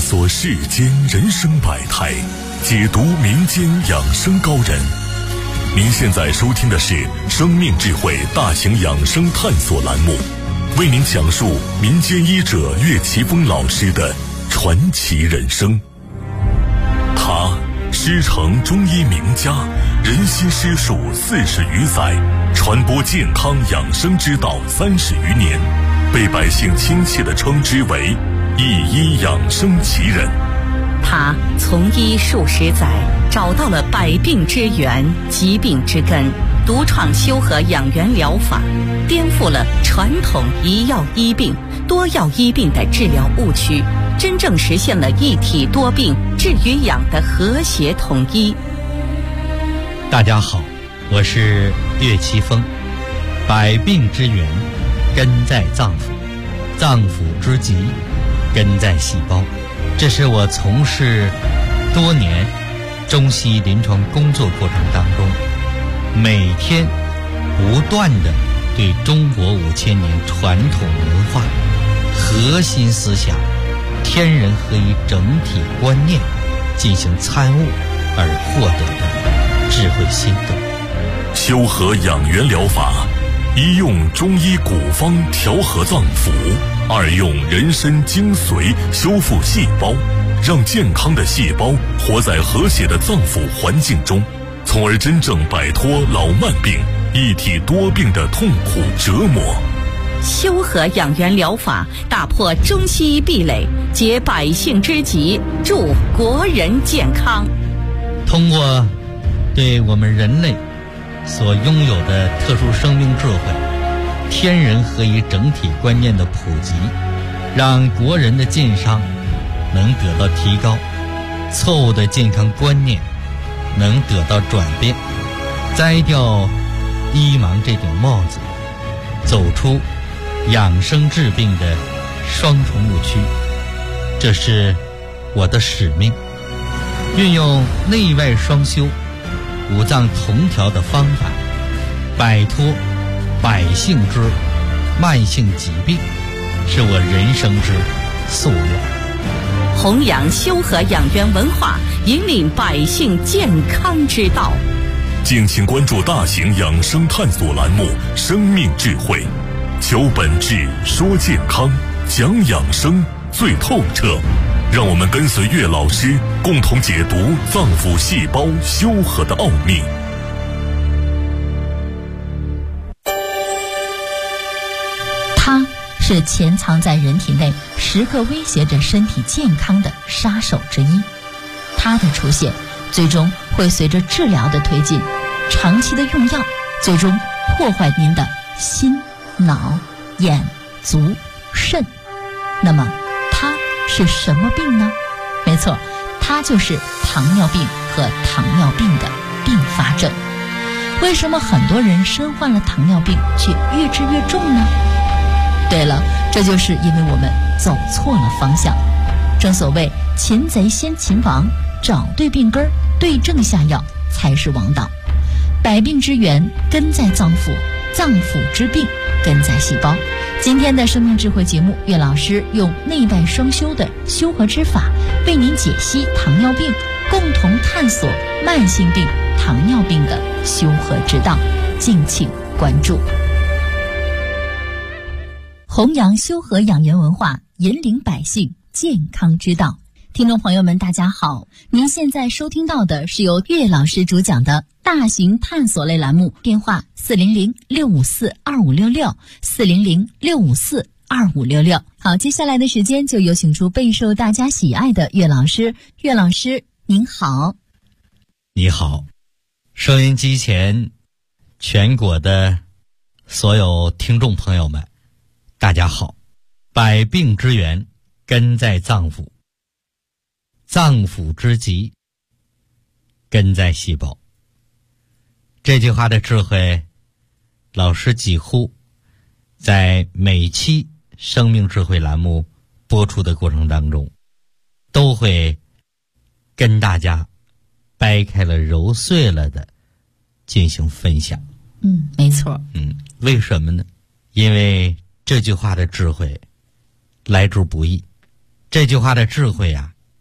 索世间人生百态，解读民间养生高人。您现在收听的是生命智慧大型养生探索栏目，为您讲述民间医者岳奇峰老师的传奇人生。他师承中医名家，人心师术40余载，传播健康养生之道30余年，被百姓亲切地称之为一医养生奇人。 他从医数十载，找到了百病之源、疾病之根，独创修和养元疗法，颠覆了传统一药医病、多药医病的治疗误区，真正实现了一体多病、治与养的和谐统一。 大家好，我是岳奇峰。百病之源根在脏腑，脏腑之疾根在细胞。这是我从事多年中西医临床工作过程当中，每天不断地对中国5000年传统文化核心思想天人合一整体观念进行参悟而获得的智慧心得。 修和养元疗法，一用中医古方调和脏腑，二用人参精髓修复细胞，让健康的细胞活在和谐的脏腑环境中，从而真正摆脱老慢病、一体多病的痛苦折磨。 修和养元疗法打破中西医壁垒，解百姓之急，助国人健康。 通过对我们人类所拥有的特殊生命智慧、天人合一整体观念的普及，让国人的健康能得到提高，错误的健康观念能得到转变，摘掉医盲这顶帽子，走出养生治病的双重误区。这是我的使命，运用内外双修、五脏同调的方法，摆脱百姓之慢性疾病，是我人生之夙愿。 弘扬修和养元文化，引领百姓健康之道。 敬请关注大型养生探索栏目《生命智慧》，求本质，说健康，讲养生最透彻。让我们跟随岳老师，共同解读脏腑细胞修和的奥秘。 它是潜藏在人体内，时刻威胁着身体健康的杀手之一。它的出现，最终会随着治疗的推进，长期的用药，最终破坏您的心、脑、眼、足、肾。那么它是什么病呢？没错，它就是糖尿病和糖尿病的并发症。为什么很多人身患了糖尿病却越治越重呢？对了，这就是因为我们走错了方向。正所谓擒贼先擒王，找对病根儿，对症下药才是王道。百病之源根在脏腑，脏腑之病根在细胞。今天的生命智慧节目，岳老师用内外双修的修和之法，为您解析糖尿病，共同探索慢性病糖尿病的修和之道。敬请关注。弘扬修和养元文化，引领百姓健康之道。听众朋友们，大家好，您现在收听到的是由岳老师主讲的大型探索类栏目，电话400-654-2566，400-654-2566。好，接下来的时间就有请出备受大家喜爱的岳老师。岳老师您好。 你好，收音机前全国的所有听众朋友们，大家好。百病之源根在脏腑，脏腑之疾根在细胞。这句话的智慧，老师几乎在每期生命智慧栏目播出的过程当中，都会跟大家掰开了揉碎了的进行分享。 没错。 为什么呢？因为这句话的智慧来之不易，这句话的智慧啊，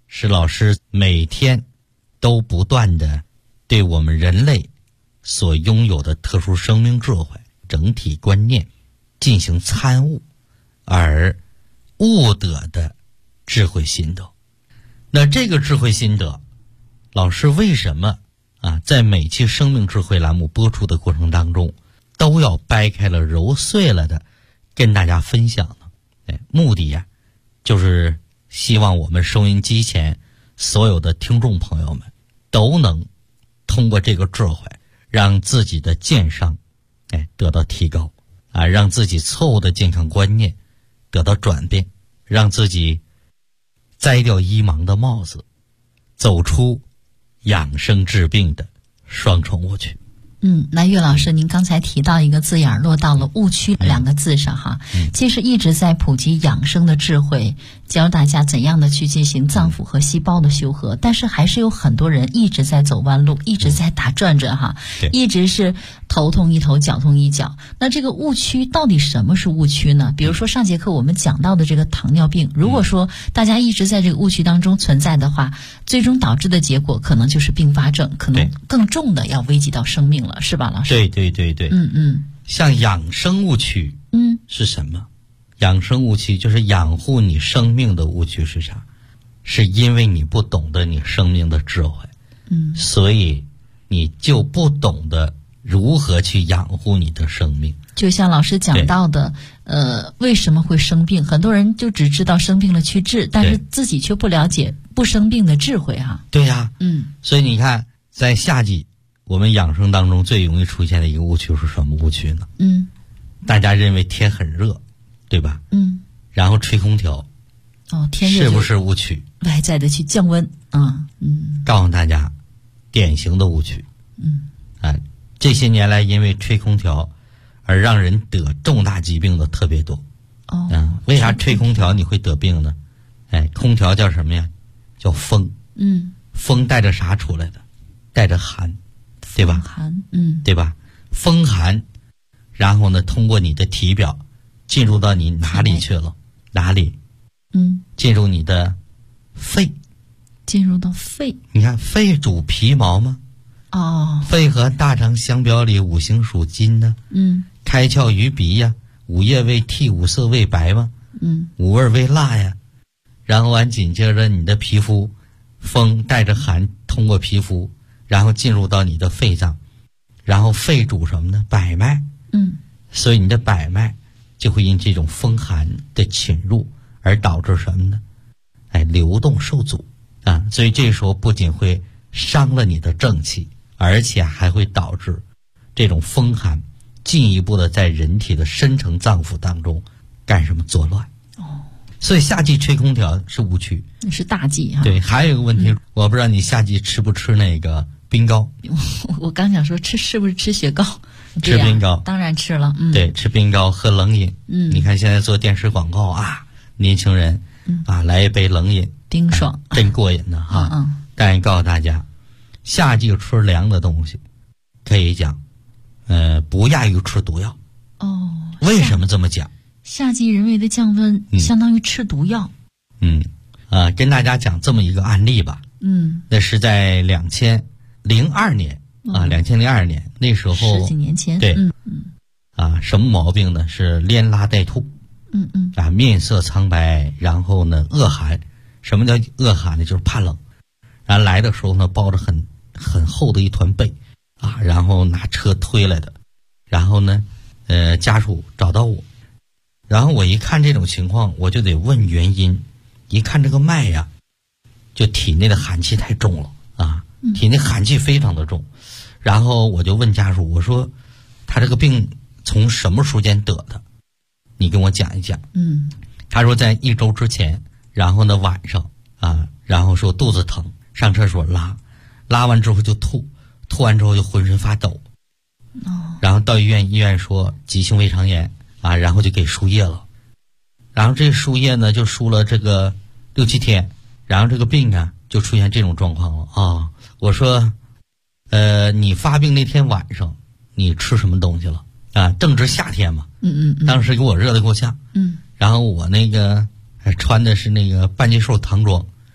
是老师每天都不断的对我们人类所拥有的特殊生命智慧、整体观念进行参悟而悟得的智慧心得。那这个智慧心得，老师为什么在每期生命智慧栏目播出的过程当中都要掰开了揉碎了的跟大家分享呢？目的就是希望我们收音机前所有的听众朋友们都能通过这个智慧让自己的健商得到提高让自己错误的健康观念得到转变，让自己摘掉医盲的帽子，走出养生治病的双重误区。 那岳老师，您刚才提到一个字眼落到了误区两个字上哈。其实一直在普及养生的智慧，教大家怎样的去进行脏腑和细胞的修和，但是还是有很多人一直在走弯路，一直在打转着哈，一直是头痛医头，脚痛医脚。那这个误区到底什么是误区呢？比如说上节课我们讲到的这个糖尿病，如果说大家一直在这个误区当中存在的话，最终导致的结果可能就是并发症，可能更重的要危及到生命了，是吧，老师？ 对。像养生误区是什么？养生误区就是养护你生命的误区是啥？是因为你不懂得你生命的智慧，所以你就不懂得如何去养护你的生命。就像老师讲到的为什么会生病，很多人就只知道生病了去治，但是自己却不了解不生病的智慧哈。 对呀，所以你看在夏季我们养生当中最容易出现的一个误区是什么误区呢？大家认为天很热，对吧？然后吹空调， 天热是不是误区？ 外在的去降温告诉大家，典型的误区。这些年来因为吹空调而让人得重大疾病的特别多。为啥吹空调你会得病呢？空调叫什么呀？叫风。风带着啥出来的？带着寒。对吧？ 寒， 对吧？风寒，然后呢，通过你的体表进入到你哪里去了？哪里？进入你的肺。 进入到肺。 你看，肺主皮毛吗？肺和大肠相表里，五行属金呢。开窍于鼻呀，五叶为涕，五色为白嘛。五味为辣呀。然后紧接着你的皮肤，风带着寒通过皮肤。然后进入到你的肺脏，然后肺主什么呢？百脉。所以你的百脉就会因这种风寒的侵入而导致什么呢？流动受阻所以这时候不仅会伤了你的正气，而且还会导致这种风寒进一步的在人体的深层脏腑当中干什么作乱。所以夏季吹空调是误区， 是大忌哈。 对，还有一个问题，我不知道你夏季吃不吃那个冰糕？ 我刚想说是不是吃雪糕？ 吃冰糕， 当然吃了。 对，吃冰糕，喝冷饮。你看现在做电视广告年轻人来一杯冷饮， 冰爽， 真过瘾的哈。但是告诉大家，夏季吃凉的东西，可以讲，不亚于吃毒药。为什么这么讲？ 夏季人为的降温，相当于吃毒药。 跟大家讲这么一个案例吧。那是在2002年2002年那时候 ，10几年前。 对，什么毛病呢？是连拉带吐。面色苍白，然后呢恶寒。什么叫恶寒呢？就是怕冷。然后来的时候呢，抱着很厚的一团被然后拿车推来的。然后呢，家属找到我。然后我一看这种情况，我就得问原因。一看这个脉呀，就体内的寒气太重了体内寒气非常的重。然后我就问家属，我说他这个病从什么时间得的？你跟我讲一讲。他说在1周之前，然后呢晚上然后说肚子疼，上厕所拉完之后就吐完之后就浑身发抖。然后到医院说急性胃肠炎然后就给输液了。然后这输液呢就输了这个6、7天，然后这个病就出现这种状况了我说你发病那天晚上你吃什么东西了正值夏天嘛。当时给我热得够呛。然后我那个穿的是那个半截袖唐装，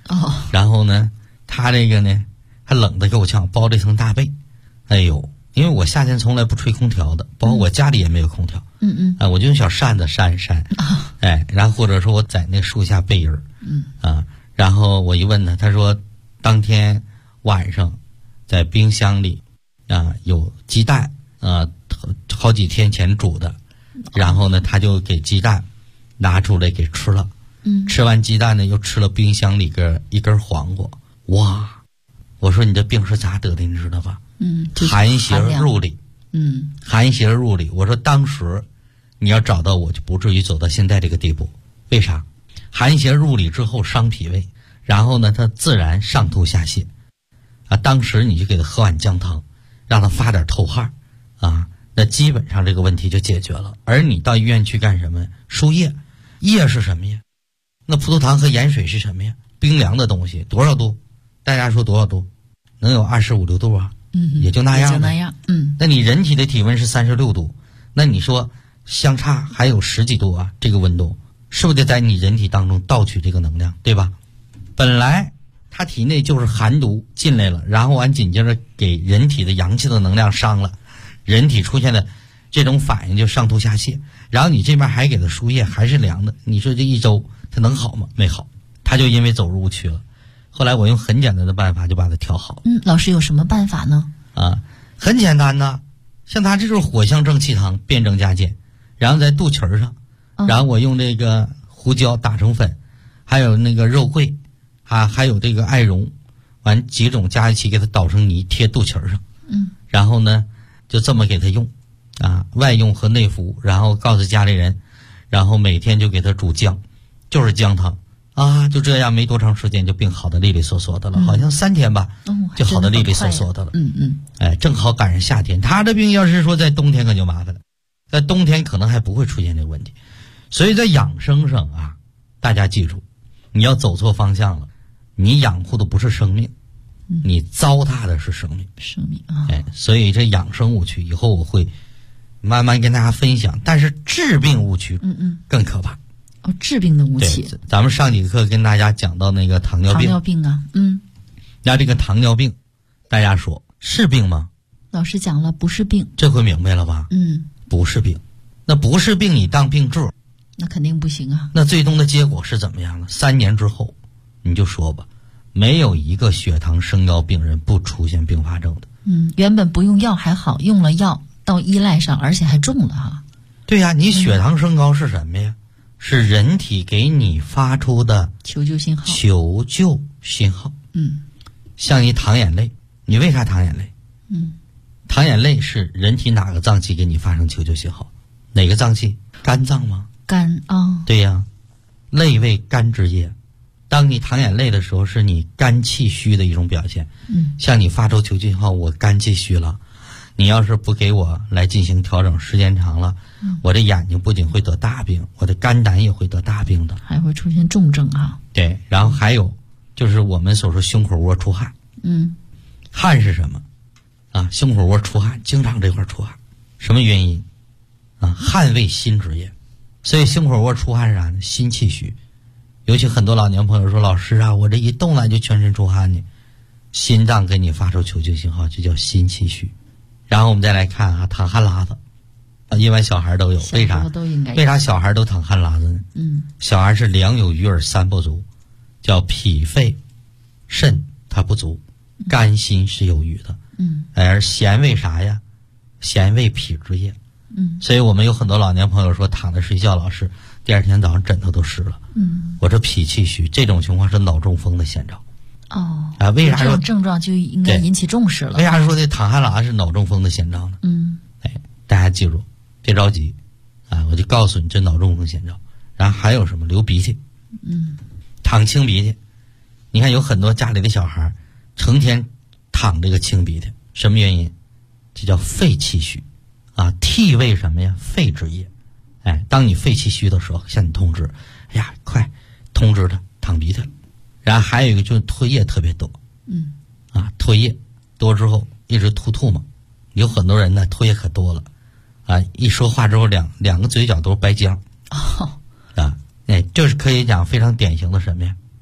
然后呢，他这个呢还冷得够呛，包了一层大被。哎呦，因为我夏天从来不吹空调的，包括我家里也没有空调。我就用小扇子扇一扇。然后或者说我在那树下背人。然后我一问他说当天晚上在冰箱里有鸡蛋好几天前煮的，然后呢他就给鸡蛋拿出来给吃了。吃完鸡蛋呢又吃了冰箱里一根黄瓜。哇，我说你这病是咋得的你知道吧？寒邪入里。寒邪入里。我说当时你要找到我就不至于走到现在这个地步。为啥？寒邪入里之后伤脾胃，然后呢它自然上吐下泻当时你就给他喝碗姜汤，让他发点透汗那基本上这个问题就解决了。而你到医院去干什么？输液。液是什么呀？那葡萄糖和盐水是什么呀？冰凉的东西。多少度？大家说多少度？能有25、6度也就那样。那你人体的体温是36度，那你说相差还有10几度这个温度是不是得在你人体当中盗取这个能量，对吧？本来他体内就是寒毒进来了，然后完紧接着给人体的阳气的能量伤了，人体出现的这种反应就上吐下泻，然后你这边还给他输液还是凉的，你说这一周他能好吗？没好，他就因为走入误区了。后来我用很简单的办法就把它调好。 老师有什么办法呢？ 很简单呐，像他这就是火象正气汤，辩证加减，然后在肚脐上，然后我用这个胡椒打成粉，还有那个肉桂还有这个艾绒，完几种加一起给它捣成泥贴肚脐上。然后呢就这么给他用外用和内服，然后告诉家里人，然后每天就给他煮姜，就是姜汤就这样没多长时间就病好的利利索索的了，好像3天吧就好的利利索索的了。正好赶上夏天，他的病要是说在冬天可就麻烦了，在冬天可能还不会出现这个问题。所以在养生上大家记住，你要走错方向了，你养护的不是生命，你糟蹋的是生命。所以这养生误区以后我会慢慢跟大家分享，但是治病误区更可怕。 治病的误区。 咱们上几课跟大家讲到那个糖尿病。那这个糖尿病大家说是病吗？ 老师讲了不是病。 这回明白了吧？不是病。那不是病你当病治， 那肯定不行那最终的结果是怎么样呢？3年之后你就说吧，没有一个血糖升高病人不出现并发症的。 原本不用药还好，用了药到依赖上，而且还重了对呀，你血糖升高是什么呀？是人体给你发出的求救信号。像你淌眼泪，你为啥淌眼泪？淌眼泪是人体哪个脏器给你发生求救信号？哪个脏器？肝脏吗？ 肝对呀，泪为肝之液。当你淌眼泪的时候，是你肝气虚的一种表现。像你发出求救信号，我肝气虚了，你要是不给我来进行调整，时间长了，我的眼睛不仅会得大病，我的肝胆也会得大病的， 还会出现重症对，然后还有就是我们所说胸口窝出汗。汗是什么胸口窝出汗，经常这块出汗，什么原因汗为心之液，所以胸口窝出汗是啥呢？心气虚。尤其很多老年朋友说，老师我这一动了就全身出汗呢，心脏给你发出求救信号，就叫心气虚。然后我们再来看淌汗拉子一般小孩都有。为啥小孩都淌汗拉子呢？小孩是两有余而三不足，叫脾肺肾它不足，肝心是有余的。而咸为啥呀？咸为脾之液。所以我们有很多老年朋友说躺着睡觉，老师第二天早上枕头都湿了。我这脾气虚，这种情况是脑中风的先兆。为啥说这种症状就应该引起重视了？ 为啥说这淌汗拉是脑中风的先兆呢？大家记住，别着急我就告诉你这脑中风先兆。然后还有什么？流鼻涕。淌清鼻涕。你看有很多家里的小孩成天淌这个清鼻涕，什么原因？这叫肺气虚涕为什么呀？肺之液。当你肺气虚的时候，向你通知，快通知他淌鼻涕了。然后还有一个就是唾液特别多。唾液多之后一直吐嘛，有很多人呢唾液可多了一说话之后两个嘴角都是白浆。这是可以讲非常典型的什么呀？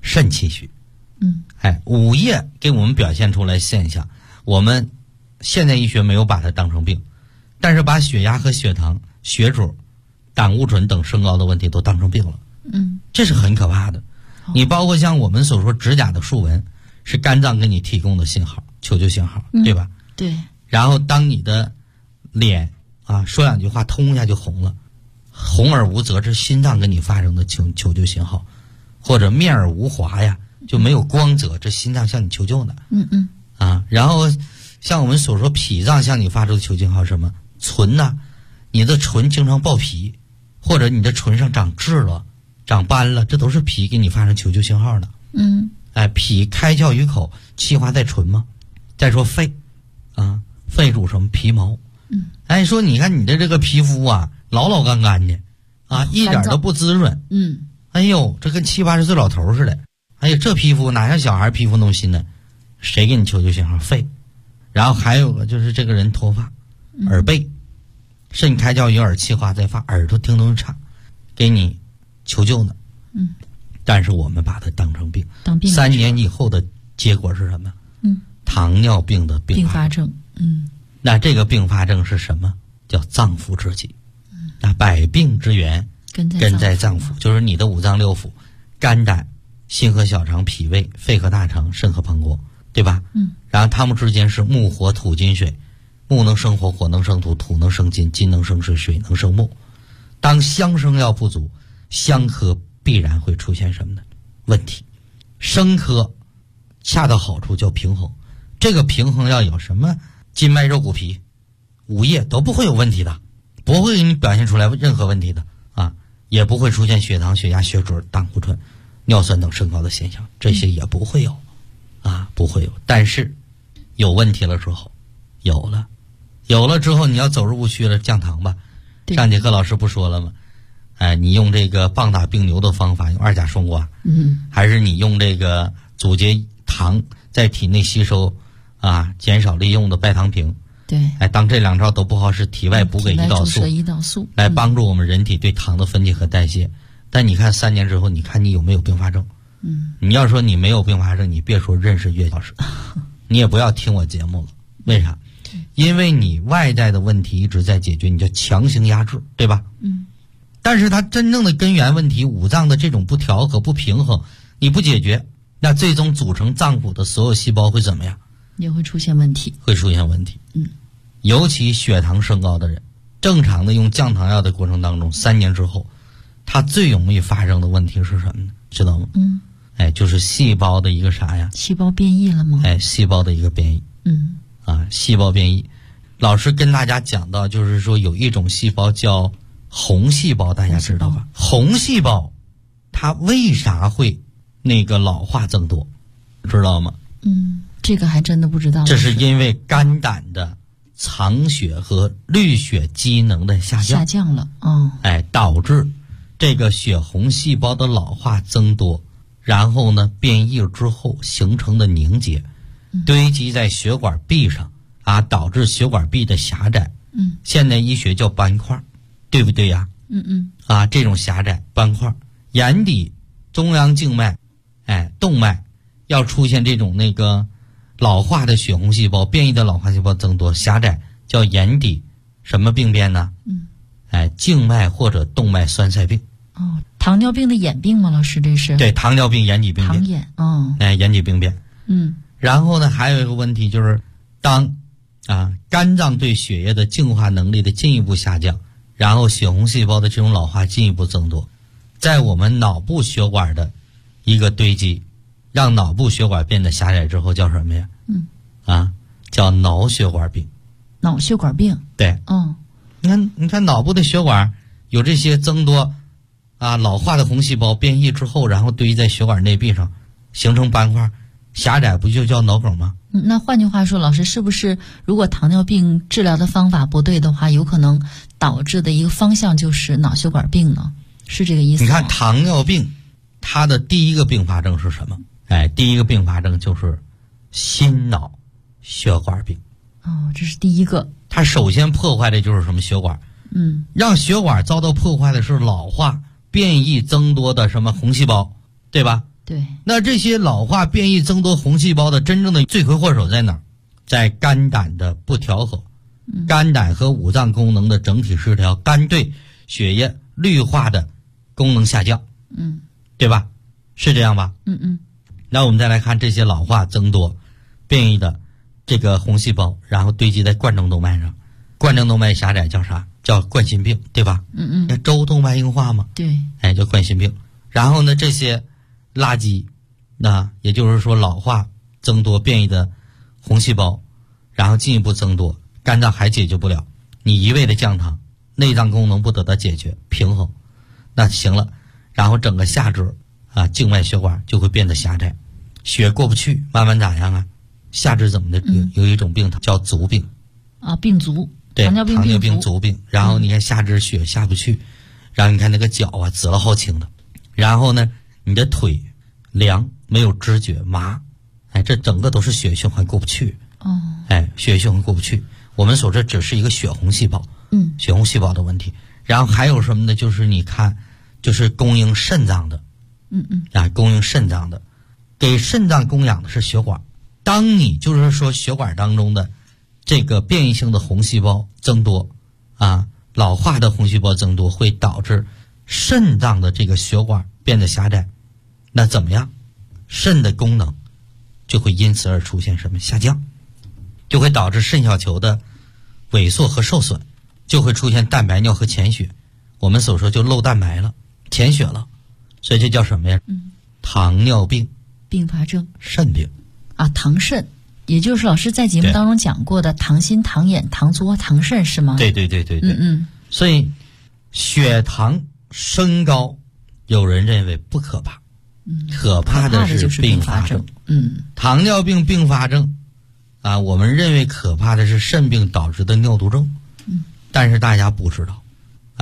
肾气虚。午夜给我们表现出来现象，我们现代医学没有把它当成病，但是把血压和血糖、血脂、胆固醇等升高的问题都当成病了。这是很可怕的。你包括像我们所说指甲的竖纹，是肝脏给你提供的信号，求救信号，对吧？ 对。 然后当你的脸说两句话，通一下就红了，红而无泽是心脏给你发生的求救信号，或者面而无华呀，就没有光泽，这心脏向你求救呢。然后像我们所说脾脏向你发出的求救信号是什么？唇呐，你的唇经常爆皮，或者你的唇上长痣了、长斑了，这都是脾给你发生求救信号的。脾开窍于口，气化在唇嘛。再说肺肺主什么？皮毛。说你看你的这个皮肤老干干的一点都不滋润。这跟70、80岁老头似的。这皮肤哪像小孩皮肤那么新呢？谁给你求救信号？肺。然后还有个就是这个人脱发，耳背，肾开窍于耳，气化在发，耳朵听东西差，给你求救呢。但是我们把它当成病。3年以后的结果是什么？糖尿病的并发症。那这个并发症是什么？叫脏腑之疾。那百病之源根在脏腑，就是你的五脏六腑，肝胆、心和小肠、脾胃、肺和大肠、肾和膀胱，对吧？然后它们之间是木火土金水，木能生火，火能生土，土能生金，金能生水，水能生木。当相生要不足，相克必然会出现什么呢？问题。生克恰到好处叫平衡，这个平衡要有什么筋脉肉骨皮、五叶都不会有问题的，不会给你表现出来任何问题的也不会出现血糖、血压、血脂、胆固醇、尿酸等升高的现象，这些也不会有不会有。但是有问题了之后，有了之后，你要走入误区了，降糖吧。上节课老师不说了吗？你用这个棒打病牛的方法，用2甲双胍，还是你用这个阻截糖在体内吸收减少利用的拜糖平。 对。 当这2招都不好使，体外补给胰岛素，来帮助我们人体对糖的分解和代谢。但你看3年之后，你看你有没有并发症？你要说你没有并发症，你别说认识岳老师，你也不要听我节目了。为啥？因为你外在的问题一直在解决，你叫强行压制，对吧？但是它真正的根源问题，五脏的这种不调和、不平衡，你不解决，那最终组成脏腑的所有细胞会怎么样？ 也会出现问题。 尤其血糖升高的人，正常的用降糖药的过程当中，3年之后，它最容易发生的问题是什么呢？知道吗？就是细胞的一个啥呀？ 细胞变异了吗？ 细胞的一个变异。细胞变异。老师跟大家讲到，就是说有一种细胞叫红细胞，大家知道吧？红细胞它为啥会老化增多，知道吗？ 这个还真的不知道。 这是因为肝胆的藏血和滤血机能的下降了。 导致这个血红细胞的老化增多，然后呢变异之后形成的凝结，堆积在血管壁上导致血管壁的狭窄。现代医学叫斑块，对不对呀？这种狭窄斑块，眼底中央静脉动脉要出现这种老化的血红细胞，变异的老化细胞增多，狭窄叫眼底什么病变呢？静脉或者动脉栓塞病。 糖尿病的眼病吗？老师，这是？ 对，糖尿病眼底病变。 糖眼。 眼底病变。然后呢，还有一个问题就是，当肝脏对血液的净化能力的进一步下降，然后血红细胞的这种老化进一步增多，在我们脑部血管的一个堆积，让脑部血管变得狭窄之后，叫什么呀？叫脑血管病。 脑血管病。 对。你看脑部的血管有这些增多老化的红细胞变异之后，然后堆在血管内壁上，形成斑块，狭窄，不就叫脑梗吗？ 那换句话说，老师，是不是如果糖尿病治疗的方法不对的话，有可能导致的一个方向就是脑血管病呢？是这个意思吗？ 你看糖尿病它的第一个并发症是什么？第一个并发症就是心脑血管病。 这是第一个。 它首先破坏的就是什么？血管。让血管遭到破坏的是老化变异增多的什么红细胞，对吧？ 对。 那这些老化、变异、增多红细胞的真正的罪魁祸首在哪儿？在肝胆的不调和，肝胆和五脏功能的整体失调，肝对血液绿化的功能下降，对吧？是这样吧？那我们再来看这些老化、增多、变异的这个红细胞，然后堆积在冠状动脉上，冠状动脉狭窄叫啥？叫冠心病，对吧？那周动脉硬化嘛， 对， 叫冠心病。然后呢，这些垃圾，那也就是说老化、增多、变异的红细胞，然后进一步增多，肝脏还解决不了，你一味的降糖，内脏功能不得到解决平衡，那行了，然后整个下肢静脉血管就会变得狭窄，血过不去，慢慢咋样啊？下肢怎么的？有一种病叫足病病足， 对， 糖尿病足病。然后你看下肢血下不去，然后你看那个脚紫了好青的，然后呢，你的腿凉，没有知觉，麻，这整个都是血液循环过不去。血液循环过不去。我们说这只是一个血红细胞，血红细胞的问题。然后还有什么呢？就是你看，就是供应肾脏的，供应肾脏的，给肾脏供氧的是血管。当你就是说血管当中的这个变异性的红细胞增多，老化的红细胞增多，会导致肾脏的这个血管变得狭窄。那怎么样？肾的功能就会因此而出现什么下降，就会导致肾小球的萎缩和受损，就会出现蛋白尿和潜血。我们所说就漏蛋白了，潜血了，所以这叫什么呀？糖尿病并发症， 肾病糖肾，也就是老师在节目当中讲过的糖心、糖眼、糖作、糖肾是吗？ 对。所以血糖升高，有人认为不可怕，可怕的是并发症。糖尿病并发症我们认为可怕的是肾病导致的尿毒症。但是大家不知道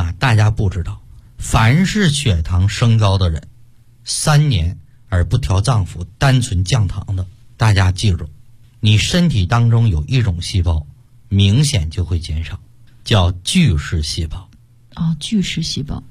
凡是血糖升高的人，3年而不调脏腑，单纯降糖的，大家记住，你身体当中有一种细胞明显就会减少，叫巨噬细胞。 巨噬细胞。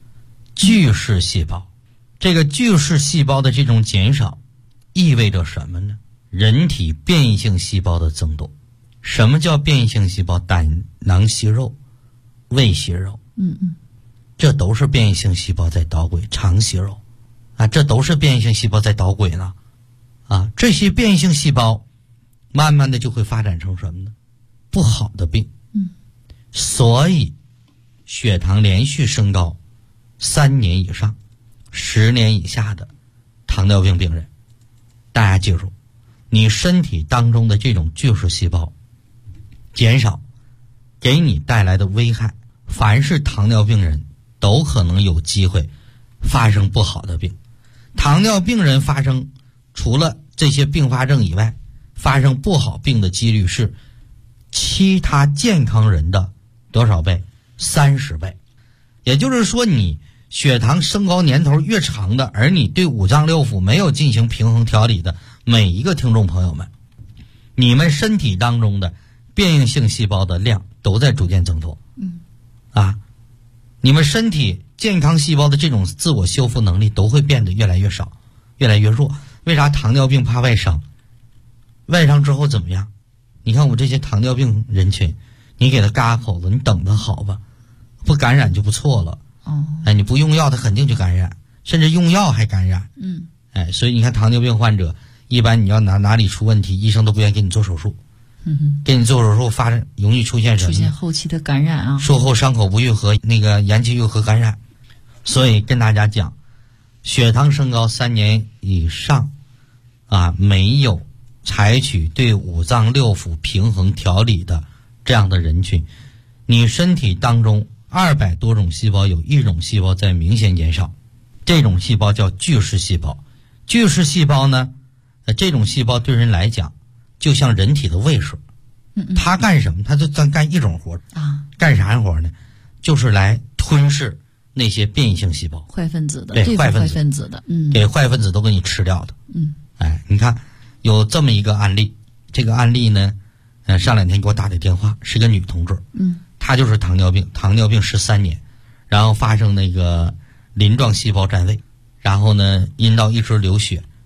这个巨噬细胞的这种减少意味着什么呢？人体变异性细胞的增多。什么叫变异性细胞？胆囊息肉、胃息肉，这都是变异性细胞在捣鬼。肠息肉这都是变异性细胞在捣鬼呢。这些变异性细胞慢慢的就会发展成什么呢？不好的病。所以血糖连续升高3年以上、10年以下的糖尿病病人，大家记住，你身体当中的这种巨噬细胞减少给你带来的危害，凡是糖尿病人都可能有机会发生不好的病。糖尿病人发生除了这些并发症以外，发生不好病的几率是其他健康人的多少倍？30倍。也就是说，你血糖升高年头越长的，而你对五脏六腑没有进行平衡调理的每一个听众朋友们，你们身体当中的变异性细胞的量都在逐渐增多。你们身体健康细胞的这种自我修复能力都会变得越来越少，越来越弱。为啥糖尿病怕外伤？外伤之后怎么样？你看我这些糖尿病人群，你给他嘎口子，你等他好吧，不感染就不错了。你不用药他肯定就感染，甚至用药还感染。所以你看糖尿病患者，一般你要哪里出问题，医生都不愿意给你做手术。给你做手术容易出现什么？ 出现后期的感染术后伤口不愈合，那个延期愈合感染。所以跟大家讲，血糖升高3年以上没有采取对五脏六腑平衡调理的这样的人群，你身体当中200多种细胞有一种细胞在明显减少，这种细胞叫巨噬细胞。巨噬细胞呢，这种细胞对人来讲就像人体的胃水，它干什么？它就干一种活干啥活呢？就是来吞噬那些变异性细胞， 坏分子的， 对坏分子的， 给坏分子都给你吃掉的。你看有这么一个案例，这个案例呢，上2天给我打的电话，是个女同志，她就是糖尿病13年，然后发生那个鳞状细胞占位，然后呢阴道一直流血，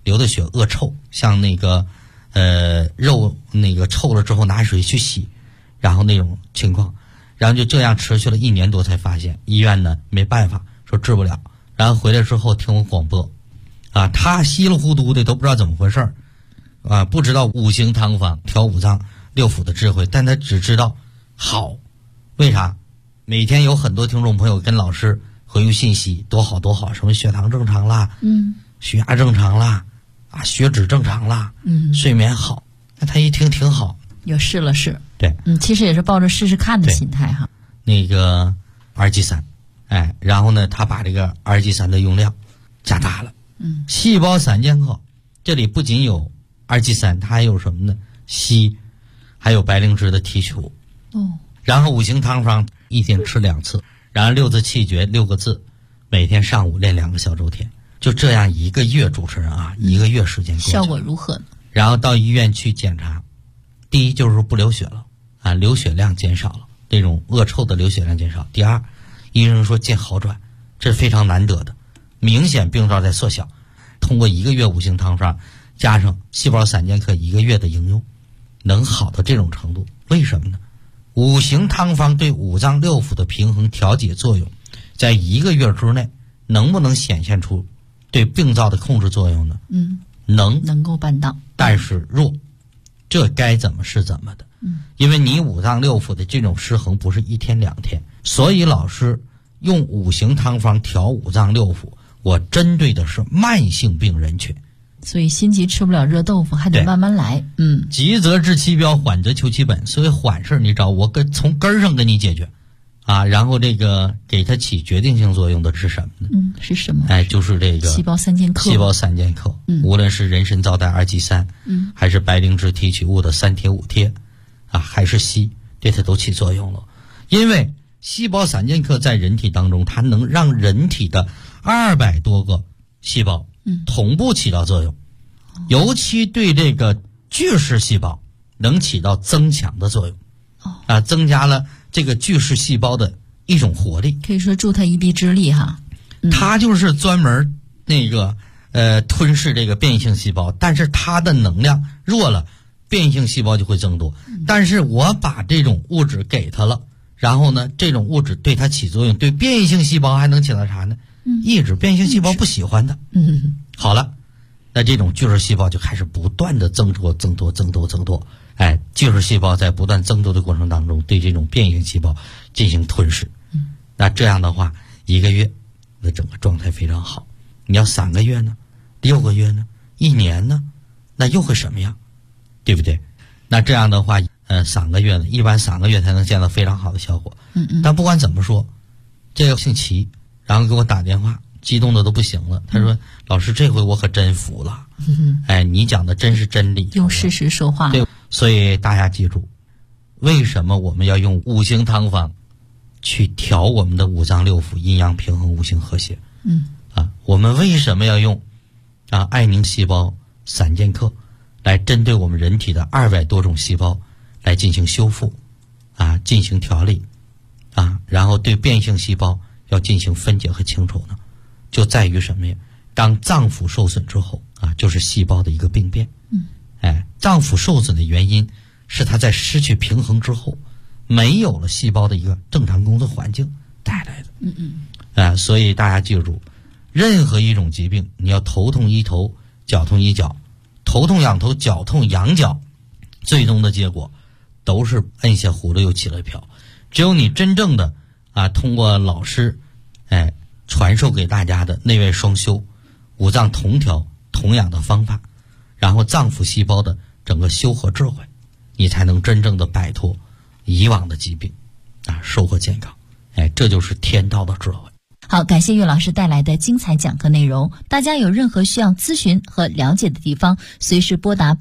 流的血恶臭，像那个肉那个臭了之后拿水去洗，然后那种情况，然后就这样持续了1年多才发现，医院呢没办法说治不了，然后回来之后听我广播啊，他稀里糊涂的都不知道怎么回事啊，不知道五行汤方调五脏六腑的智慧，但他只知道好。为啥？每天有很多听众朋友跟老师回复信息，多好多好，什么血糖正常啦，血压正常啦，啊，血脂正常啦，睡眠好。那他一听挺好， 又试了试， 对， 其实也是抱着试试看的心态哈。 那个RG3，然后呢，他把这个RG3的用量加大了，细胞散健克，这里不仅有RG3，它还有什么呢？硒，还有白灵芝的提取物。然后五行汤方一天吃2次，然后6字气诀6个字，每天上午练2个小周天，就这样1个月，主持人啊，1个月时间过去了， 效果如何呢？ 然后到医院去检查，第一就是不流血了啊，流血量减少了，这种恶臭的流血量减少。第二，医生说见好转，这是非常难得的，明显病灶在缩小。通过1个月五行汤方加上细胞散健克1个月的应用，能好到这种程度，为什么呢？五行汤方对五脏六腑的平衡调节作用，在1个月之内能不能显现出对病灶的控制作用呢？能够办到， 但是弱，这该怎么是怎么的。因为你五脏六腑的这种失衡不是1天2天，所以老师用五行汤方调五脏六腑，我针对的是慢性病人群。 所以心急吃不了热豆腐，还得慢慢来。 急则治其标，缓则求其本。所以缓事你找我从根上给你解决啊，然后这个给它起决定性作用的是什么呢？ 是什么？ 就是这个细胞散健克。 无论是人参皂苷RG3，还是白灵芝提取物的3贴5贴啊，还是硒，对它都起作用了。因为细胞散健克在人体当中，它能让人体的200多个细胞同步起到作用，尤其对这个巨噬细胞能起到增强的作用，增加了这个巨噬细胞的一种活力， 可以说助它一臂之力哈。 它就是专门那个吞噬这个变异性细胞，但是它的能量弱了，变异性细胞就会增多。但是我把这种物质给它了，然后呢，这种物质对它起作用，对变异性细胞还能起到啥呢？抑制变异性细胞不喜欢的。好了，那这种巨噬细胞就开始不断的增多。巨噬细胞在不断增多的过程当中，对这种变异性细胞进行吞噬。那这样的话，1个月的整个状态非常好。你要3个月呢，6个月呢，1年呢，那又会什么样？对不对？那这样的话，3个月呢，一般3个月才能见到非常好的效果。但不管怎么说，这个姓齐，然后给我打电话，激动的都不行了。他说：“老师，这回我可真服了。你讲的真是真理， 用事实说话。” 对，所以大家记住，为什么我们要用五行汤方去调我们的五脏六腑阴阳平衡、五行和谐？我们为什么要用艾宁细胞散健克来针对我们人体的200多种细胞来进行修复进行调理然后对变性细胞要进行分解和清除呢？就在于什么呀？当脏腑受损之后就是细胞的一个病变。脏腑受损的原因是它在失去平衡之后，没有了细胞的一个正常工作环境带来的。所以大家记住，任何一种疾病，你要头痛医头，脚痛医脚，头痛仰头，脚痛仰脚，最终的结果都是摁下葫芦又起了瓢。只有你真正的通过老师传授给大家的内外双修、五脏同调同养的方法，然后脏腑细胞的整个修和智慧，你才能真正的摆脱以往的疾病收获健康。这就是天道的智慧。 好，感谢岳老师带来的精彩讲课内容。大家有任何需要咨询和了解的地方，随时拨打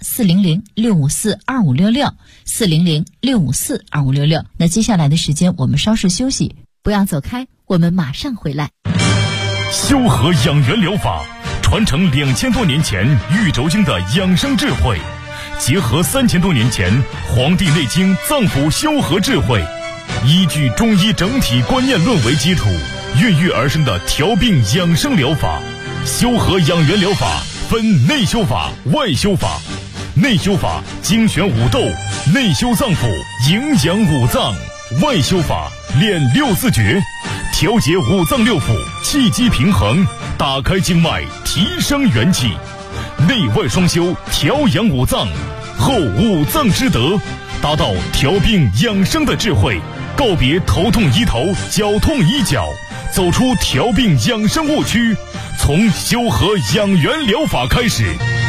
400-654-2566 400-654-2566。那接下来的时间我们稍事休息，不要走开，我们马上回来。 修和养元疗法传承2000多年前玉轴经的养生智慧，结合3000多年前《黄帝内经》脏腑修和智慧，依据中医整体观念论为基础，孕育而生的调病养生疗法。修和养元疗法分内修法、外修法。内修法精选五斗，内修脏腑，营养五脏；外修法练六字诀，调节五脏六腑，气机平衡，打开经脉，提升元气。内外双修，调养五脏，后五脏之德，达到调病养生的智慧，告别头痛医头、脚痛医脚，走出调病养生误区，从修和养元疗法开始。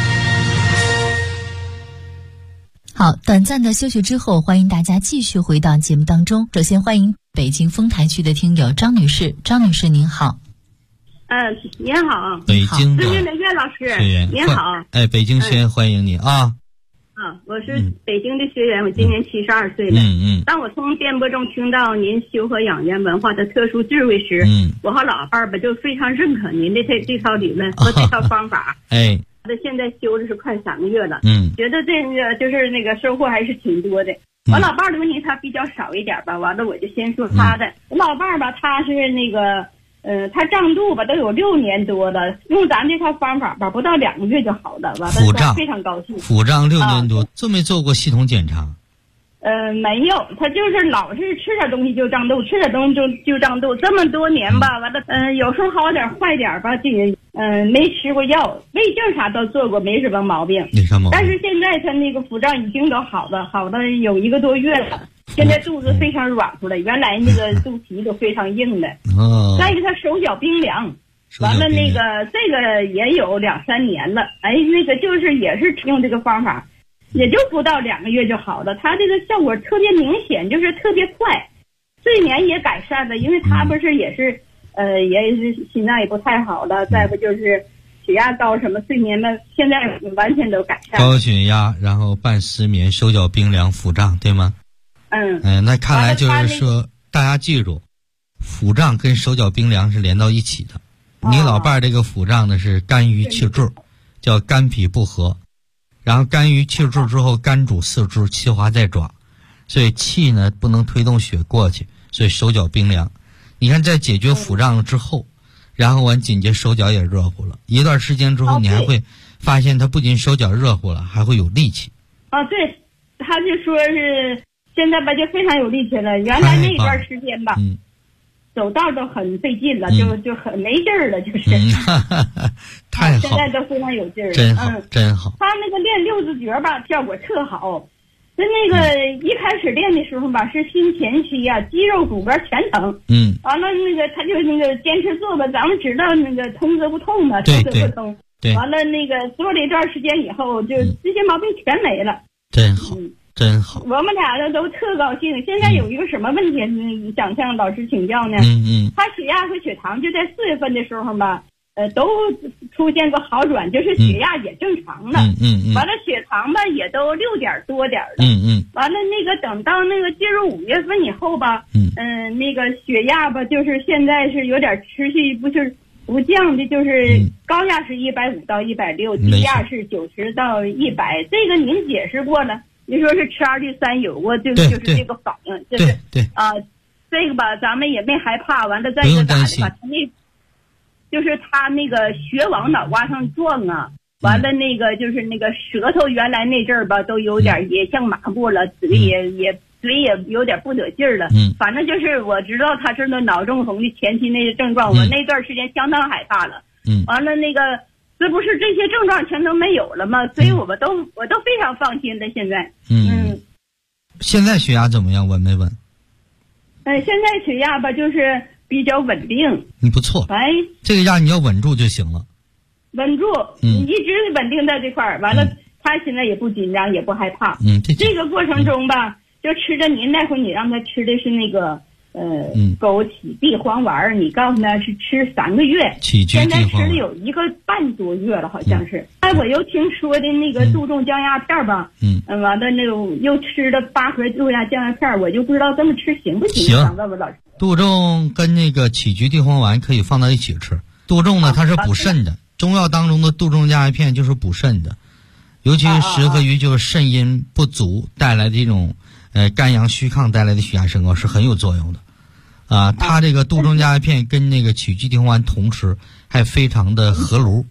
好，短暂的休息之后，欢迎大家继续回到节目当中。首先欢迎北京丰台区的听友张女士，张女士您好。 您好， 北京的岳老师，您好。 北京轩欢迎你啊。 我是北京的学员，我今年72岁了。当我从电波中听到您修和养元文化的特殊智慧时，我和老伴儿吧就非常认可您的这套理论和这套方法。现在修的是快3个月了，觉得这个就是那个收获还是挺多的。我老伴儿的问题他比较少一点吧，完了我就先说他的。我老伴儿吧，他是那个他胀肚吧都有6年多了，用咱这套方法吧，不到2个月就好了，完了他非常高兴。 腹胀6年多，做没做过系统检查？ 没有，他就是老是吃点东西就胀肚，吃点东西就胀肚，这么多年吧，完了有时候好点坏点吧，这个没吃过药，胃镜啥都做过，没什么毛病。 没啥毛病。 但是现在他那个腹胀已经都好了有1个多月了，现在肚子非常软乎了，原来那个肚皮都非常硬的。再一个他手脚冰凉，完了那个这个也有2、3年了，那个就是也是用这个方法。也就不到2个月就好了，他这个效果特别明显，就是特别快，睡眠也改善了，因为他不是也是也是心脏也不太好了，再不就是血压高什么，睡眠呢现在完全都改善了。 高血压，然后伴失眠，手脚冰凉，腹胀，对吗？那看来就是说，大家记住，腹胀跟手脚冰凉是连到一起的。你老伴儿这个腹胀呢是肝郁气滞，叫肝脾不和。然后肝郁气滞之后，肝主四肢，气化在爪，所以气呢不能推动血过去，所以手脚冰凉。你看在解决腹胀之后，然后完紧接手脚也热乎了，一段时间之后，你还会发现他不仅手脚热乎了，还会有力气。 对，他就说是现在吧就非常有力气了，原来那段时间吧走道都很费劲了，就很没劲儿了，就是太好， 现在都非常有劲儿了， 真好，真好。 他那个练6字诀吧，效果特好。那个一开始练的时候吧，是心前期啊，肌肉骨骼全疼。完了那个他就那个坚持做吧，咱们知道那个通则不痛嘛，通则不通。对。完了那个做了一段时间以后，就这些毛病全没了。 真好。真好， 我们俩都特高兴。现在有一个什么问题，想向老师请教呢？他血压和血糖就在4月份的时候吧，都出现过好转，就是血压也正常了。完了血糖吧也都6点多点了。完了那个等到那个进入5月份以后吧，那个血压吧就是现在是有点持续不降的，就是高压是150到160，低压是90到100。这个您解释过了。你说是吃2氯3有过，就是这个反应，就是这个吧，咱们也没害怕。完了再一个咋的吧，就是他那个血往脑瓜上撞啊，完了那个就是那个舌头原来那阵儿吧，都有点也像麻木了，嘴也有点不得劲儿了。反正就是我知道他是那脑中风的前期那些症状，我那段时间相当害怕了。完了那个。这不是这些症状全都没有了吗？所以我都非常放心的。现在， 现在血压怎么样？稳没稳？ 现在血压吧，就是比较稳定。 不错。这个压你要稳住就行了。 稳住，你一直稳定在这块儿。完了，他现在也不紧张，也不害怕。这个过程中吧，就吃着您那会你让他吃的是那个。枸杞地黄丸，你告诉他是吃3个月，现在吃了有1个半多月了，好像是。我又听说的那个杜仲降压片吧，完了那个又吃了8盒杜仲降压片，我就不知道这么吃行不行？想问问老师。 杜仲跟那个杞菊地黄丸可以放到一起吃。杜仲呢，它是补肾的，中药当中的杜仲降压片就是补肾的，尤其适合于就是肾阴不足带来的这种肝阳虚亢带来的血压升高是很有作用的。它这个杜仲降压片跟那个杞菊地黄丸同吃，还非常的合炉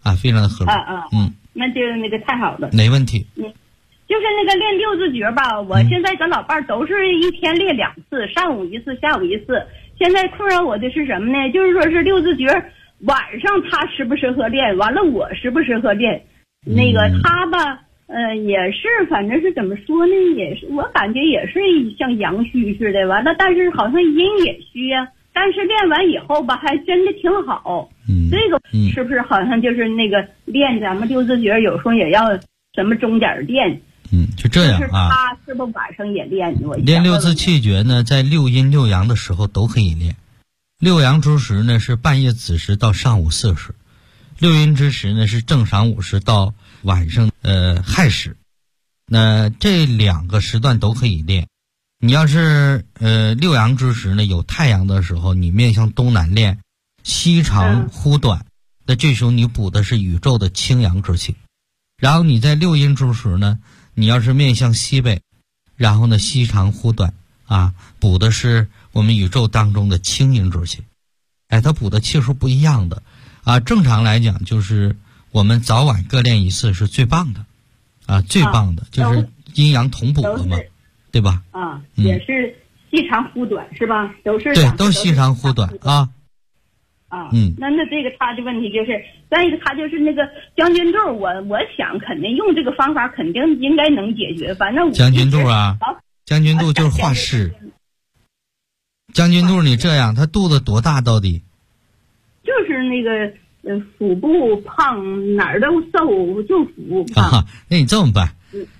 啊，非常的合拢。 那就那个太好了， 没问题。 就是那个练六字诀吧，我现在跟老伴儿都是一天练2次，上午1次，下午1次。现在困扰我的是什么呢？就是说是六字诀晚上他适不适合练，完了我适不适合练？那个他吧，也是，反正是怎么说呢？也是我感觉也是像阳虚似的，完了，但是好像阴也虚呀。但是练完以后吧，还真的挺好。这个是不是好像就是那个练咱们六字诀，有时候也要什么钟点练？ 就这样啊。 他是不是晚上也练？ 练六字气诀呢，在6阴6阳的时候都可以练。6阳之时呢是半夜子时到上午4时，6阴之时呢是正晌午时到晚上亥时。那这2个时段都可以练。你要是6阳之时呢，有太阳的时候，你面向东南练，西长忽短，那这时候你补的是宇宙的清阳之气。然后你在6阴之时呢，你要是面向西北，然后呢西长忽短啊，补的是我们宇宙当中的清阴之气。它补的气数不一样的啊。正常来讲，就是我们早晚各练1次是最棒的啊，最棒的就是阴阳同补了嘛，对吧？ 也是西长忽短是吧？都是对，都西长忽短啊。 那这个他的问题就是，再一个他就是那个将军咒，我想肯定用这个方法肯定应该能解决。反正将军咒啊，将军咒就是画师。将军咒你这样，他肚子多大到底？ 就是那个腹部胖，哪儿都瘦，就腹部胖。 那你这么办？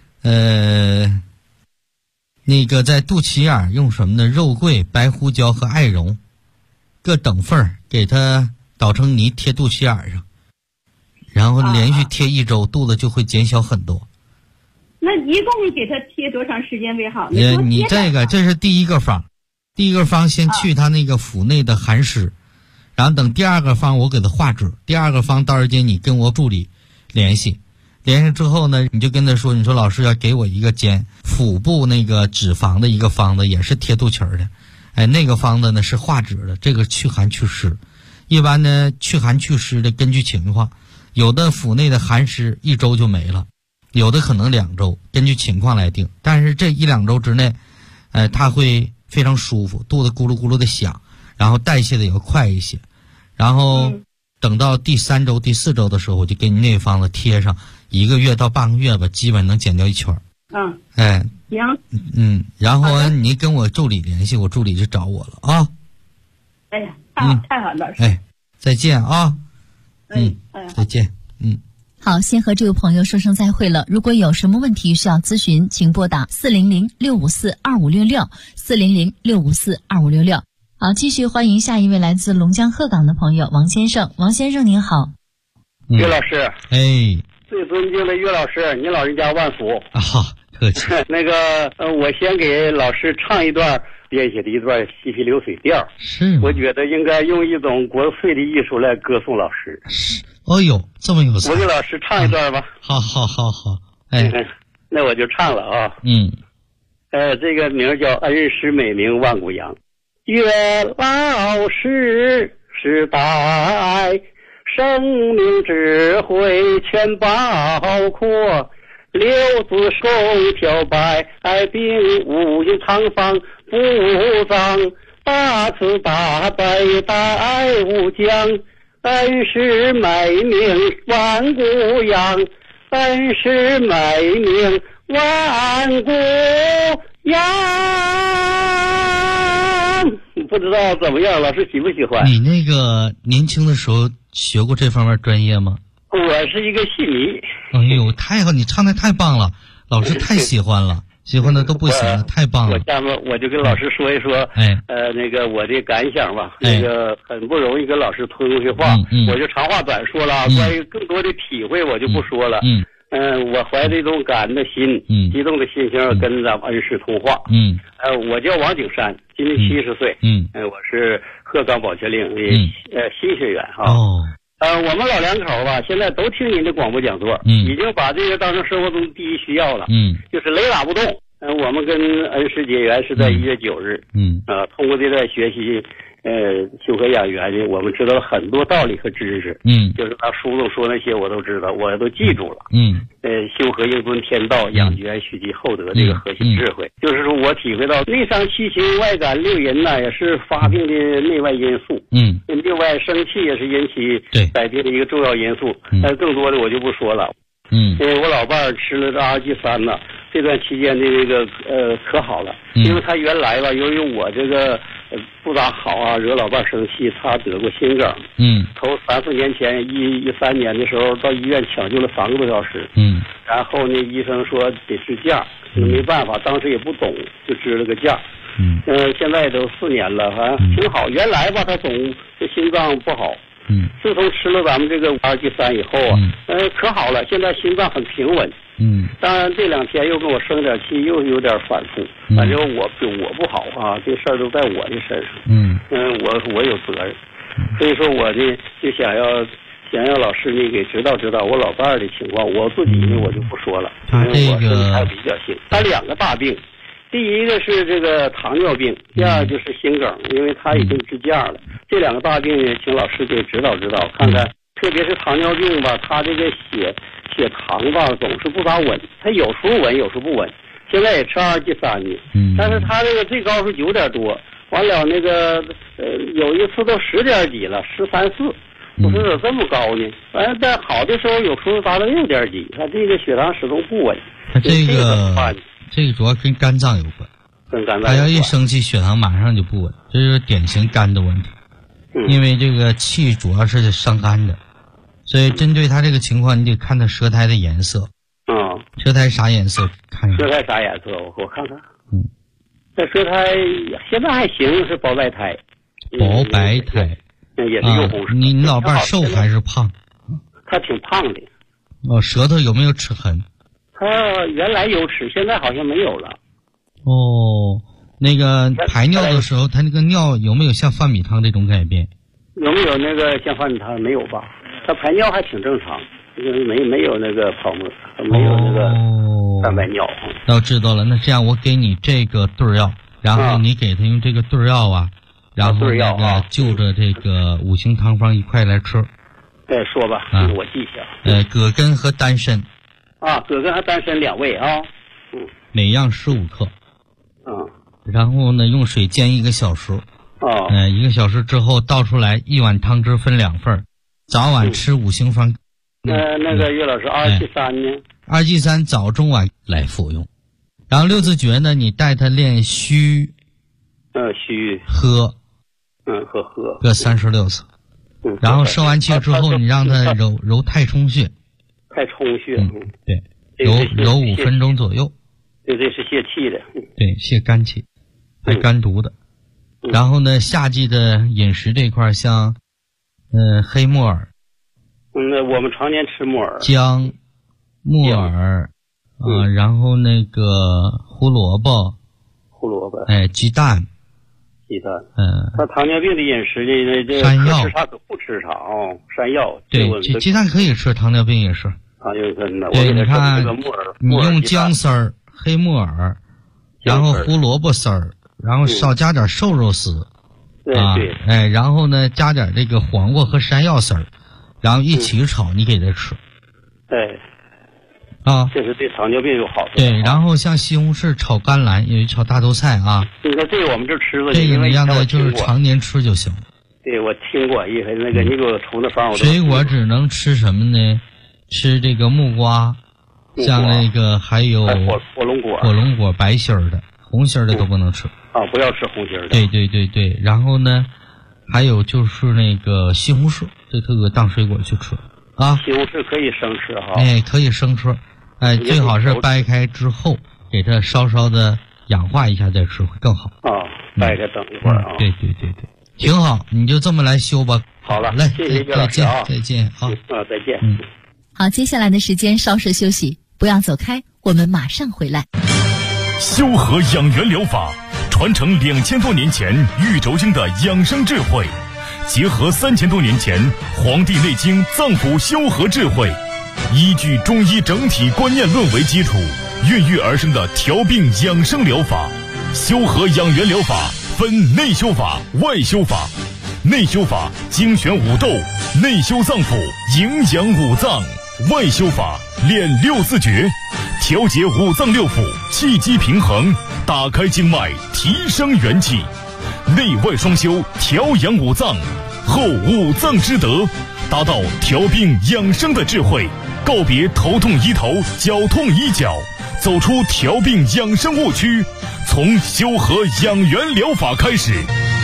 那个在肚脐眼用什么呢？肉桂、白胡椒和艾绒各等份给它捣成泥贴肚脐眼上，然后连续贴1周，肚子就会减小很多。 那一共给它贴多长时间为好？ 你这是第一个方，先去它那个腹内的寒湿，然后等第2个方我给它化脂。第2个方到时间你跟我助理联系之后呢，你就跟他说，你说老师要给我一个减腹部那个脂肪的一个方子，也是贴肚脐的。那个方子呢是化脂的，这个去寒祛湿。一般呢去寒祛湿的根据情况，有的腹内的寒湿1周就没了，有的可能2周，根据情况来定。但是这1-2周之内，它会非常舒服，肚子咕噜咕噜的响，然后代谢的也要快一些。然后等到第3周、第4周的时候，我就给你那个方子贴上，1个月到半个月吧，基本能减掉1圈。 行。 然后你跟我助理联系，我助理就找我了啊。 哎呀，太好了。 再见啊。再见。 好，先和这位朋友说声再会了。如果有什么问题需要咨询，请拨打400-654-2566 400-654-2566。好，继续欢迎下一位来自龙江鹤岗的朋友王先生。王先生您好。 岳老师。最尊敬的岳老师，您老人家万福。 客气。 那个我先给老师唱一段编写的一段西皮流水调。 是。我觉得应该用一种国粹的艺术来歌颂老师。 是。这么有才。 我给老师唱一段吧。 好。 那我就唱了啊。这个名叫恩师美名万古扬。岳老师时代生命智慧全包括，六字手漂白并无有长方不脏，大慈大悲大无疆，恩师美名万古扬，恩师美名万古扬。不知道怎么样，老师喜不喜欢？ 你那个年轻的时候学过这方面专业吗？ 我是一个戏迷。 太好，你唱的太棒了，老师太喜欢了，喜欢的都不行了，太棒了。 下面我就跟老师说一说，那个我的感想吧。那个很不容易跟老师通这话，我就长话短说了。关于更多的体会，我就不说了。我怀着一种感恩的心，激动的心情跟咱们恩师通话。我叫王景山，今年70岁。我是鹤岗保洁令的新学员啊。我们老两口吧，现在都听您的广播讲座，已经把这个当成生活中第一需要了。就是雷打不动。我们跟恩师结缘是在1月9日。通过这段学习修和养元呢，我们知道了很多道理和知识。就是他书中说那些我都知道，我都记住了。修和应遵天道，养元蓄积厚德，这个核心智慧，就是说我体会到内伤七情，外感六淫呐，也是发病的内外因素。另外生气也是引起百病的一个重要因素。但是更多的我就不说了。因为我老伴儿吃了这RG3呢，这段期间的这个可好了。因为他原来吧，由于我这个不咋好啊，惹老伴儿生气，他得过心梗。头3-4年前13年的时候到医院抢救了3个多小时。然后呢，医生说得支架，没办法，当时也不懂，就支了个架。现在都4年了，反正挺好。原来吧，他总这心脏不好。自从吃了咱们这个RG3以后啊，可好了，现在心脏很平稳。当然这2天又跟我生点气，又有点反复。反正我不好啊，这事儿都在我的身上。我有责任，所以说我呢就想要老师呢给指导指导我老伴儿的情况。我自己呢我就不说了，因为我身体还比较轻。他2个大病。第一个是这个糖尿病，第二就是心梗，因为他已经支架了。这2个大病呢，请老师给指导指导，看看，特别是糖尿病吧，他这个血糖吧总是不咋稳，他有时候稳，有时候不稳。现在也吃RG3呢，但是他这个最高是9点多，完了那个有一次都10点几了，13、14。我说怎么这么高呢？反正在好的时候有时候达到6点几，他这个血糖始终不稳。 他这个主要跟肝脏有关，他要一生气，血糖马上就不稳，这就是典型肝的问题。因为这个气主要是伤肝的，所以针对他这个情况，你得看他舌苔的颜色。舌苔啥颜色？看一下。 舌苔啥颜色？我看看。这舌苔现在还行，是薄白苔。 薄白苔。 也是幼红色。 你老伴瘦还是胖？ 他挺胖的。 舌头有没有齿痕？ 他原来有齿，现在好像没有了。 那个排尿的时候，他那个尿有没有像饭米汤这种改变？ 有没有那个像饭米汤？没有吧？他排尿还挺正常，没有那个泡沫，没有那个蛋白尿。 那我知道了，那这样我给你这个对药，然后你给他用这个对药啊，然后那个就着这个5行汤方一块来吃。 再说吧，我记一下。葛根和丹参。 葛根和丹参2味啊。 每样15克。然后呢，用水煎1个小时。1个小时之后倒出来，1碗汤汁分2份，早晚吃5行方。 那个岳老师，RG3呢 ？RG3早中晚来服用。然后6字诀呢，你带他练虚。 虚。 喝。 喝。 各36次。然后生完气之后，你让他揉太冲穴。 太冲穴。 对，揉5分钟左右。 对，这是泄气的。 对，泄肝气，排肝毒的。然后呢，夏季的饮食这块，像黑木耳。 那我们常年吃木耳。 姜、木耳，然后那个胡萝卜。鸡蛋。 他糖尿病的饮食呢，这山药吃啥可不吃啥山药。 对，鸡蛋可以吃，糖尿病也是。对，你看，你用姜丝儿、黑木耳，然后胡萝卜丝儿，然后少加点瘦肉丝。然后呢，加点这个黄瓜和山药丝儿，然后一起炒，你给他吃。 这是对糖尿病有好处。 对，然后像西红柿炒甘蓝，有一炒大豆菜啊。 这个我们这吃了。 这个你让他就是常年吃就行。 对，我听过，因为那个你给我出的方我都。 水果只能吃什么呢？吃这个木瓜，像那个还有火龙果白心儿的，红心儿的都不能吃。 不要吃红心儿的。 对。然后呢，还有就是那个西红柿，这特别当水果去吃啊。 西红柿可以生吃哈。 可以生吃。最好是掰开之后，给它稍稍的氧化一下再吃会更好。 掰开等一会儿啊。 对，挺好，你就这么来修吧。 好了， 来， 谢谢岳老师啊， 再见啊。 再见。 好，接下来的时间稍事休息，不要走开，我们马上回来。 修和养元疗法传承2000多年前玉轴经的养生智慧，结合3000多年前《黄帝内经》脏腑修和智慧，依据中医整体观念论为基础，孕育而生的调病养生疗法。修和养元疗法分内修法、外修法。内修法精选五斗，内修脏腑，营养五脏；外修法练六字诀，调节五脏六腑，气机平衡，打开经脉，提升元气。内外双修，调养五脏，后五脏之德，达到调病养生的智慧，告别头痛医头、脚痛医脚，走出调病养生误区，从修和养元疗法开始。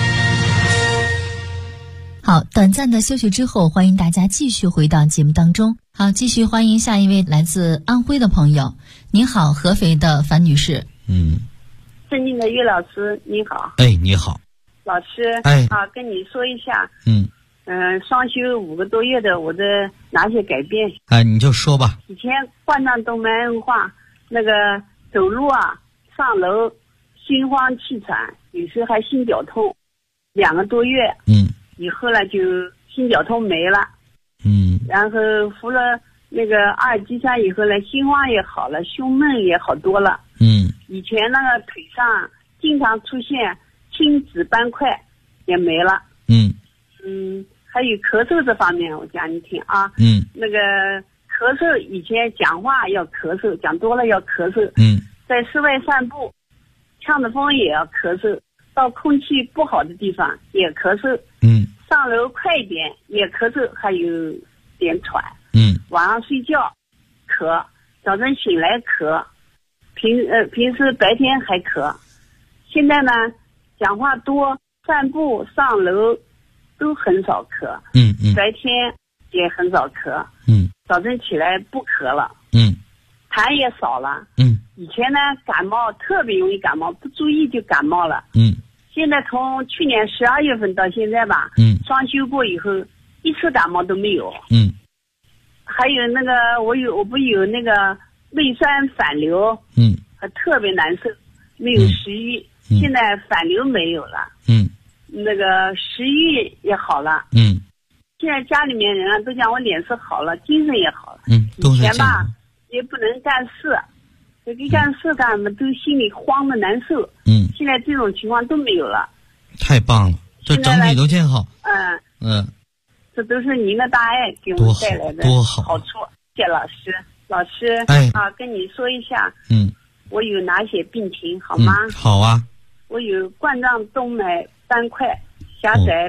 好，短暂的休息之后，欢迎大家继续回到节目当中。好，继续欢迎下一位来自安徽的朋友。您好，合肥的樊女士。 尊敬的岳老师，你好。 哎，你好。 老师，跟你说一下。双休5个多月的我的哪些改变？ 你就说吧。 以前冠状动脉硬化，那个走路啊，上楼心慌气喘，有时还心绞痛，2个多月。以后呢就心绞痛没了，然后服了那个阿尔济酸以后呢，心慌也好了，胸闷也好多了。以前那个腿上经常出现青紫斑块也没了。还有咳嗽这方面，我讲你听啊。那个咳嗽，以前讲话要咳嗽，讲多了要咳嗽。在室外散步，呛着风也要咳嗽，到空气不好的地方也咳嗽。上楼快一点也咳嗽，还有点喘。晚上睡觉咳，早晨醒来咳，平时白天还咳。现在呢，讲话多，散步上楼都很少咳。白天也很少咳。早晨起来不咳了。痰也少了。以前呢感冒特别容易感冒，不注意就感冒了。现在从去年12月份到现在吧，双休过以后一次感冒都没有。还有那个我不有那个胃酸反流，特别难受，没有食欲。现在反流没有了。那个食欲也好了。现在家里面人啊都讲我脸色好了，精神也好了。以前吧也不能干事，这个干事干嘛都心里慌的难受。现在这种情况都没有了。太棒了，这整体都见好。 这都是您的大爱给我们带来的好处。谢谢老师。老师，跟你说一下，我有哪些病情好吗？ 好啊。 我有冠状动脉斑块狭窄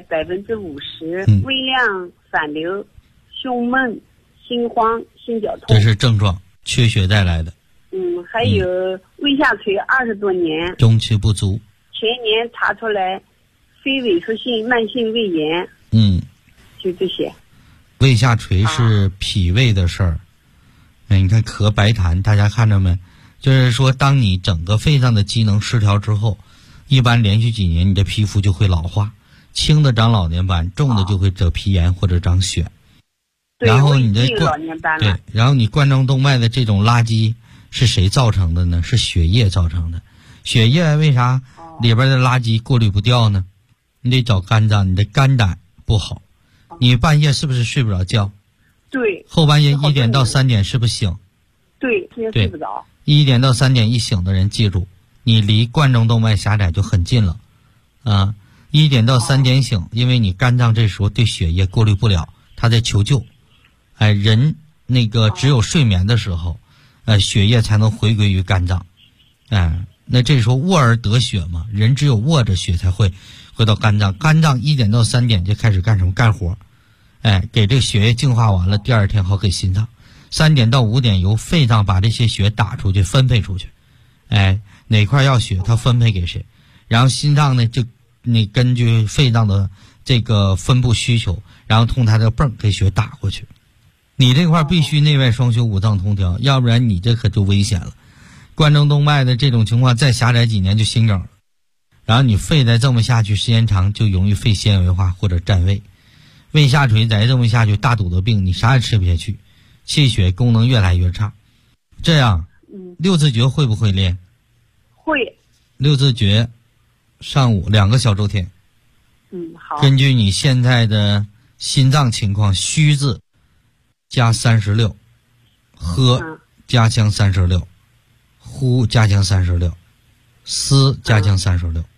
50%，微量反流，胸闷，心慌，心绞痛。 这是症状，缺血带来的。 还有胃下垂20多年， 中气不足。 前年查出来非萎缩性慢性胃炎。就这些。 胃下垂是脾胃的事儿。你看咳白痰，大家看着没？就是说，当你整个肺脏的机能失调之后，一般连续几年你的皮肤就会老化，轻的长老年斑，重的就会得皮炎或者长癣。然后你的然后你冠状动脉的这种垃圾是谁造成的呢？是血液造成的。血液为啥里边的垃圾过滤不掉呢？你得找肝脏，你的肝胆不好。你半夜是不是睡不着觉？ 对。 后半夜1点到3点是不是醒？ 对，睡不着。 1点到3点一醒的人，记住，你离冠状动脉狭窄就很近了。1点到3点醒，因为你肝脏这时候对血液过滤不了，它在求救。人那个只有睡眠的时候，血液才能回归于肝脏。那这时候卧而得血嘛，人只有卧着血才会回到肝脏。肝脏1点到3点就开始干什么？干活。给这个血液净化完了，第二天好给心脏。3点到5点由肺脏把这些血打出去，分配出去。哪块要血，它分配给谁？然后心脏呢，就你根据肺脏的这个分布需求，然后通它的泵给血打过去。你这块必须内外双修，五脏同调，要不然你这可就危险了。冠状动脉的这种情况再狭窄几年就心梗了，然后你肺再这么下去时间长就容易肺纤维化或者占胃。胃下垂再这么下去，大肚子病，你啥也吃不下去，气血功能越来越差。这样六字诀会不会练？ 会。 六字诀上午2个小周天。 好。 根据你现在的心脏情况，虚字加36，喝加强36，呼加强36，思加强36，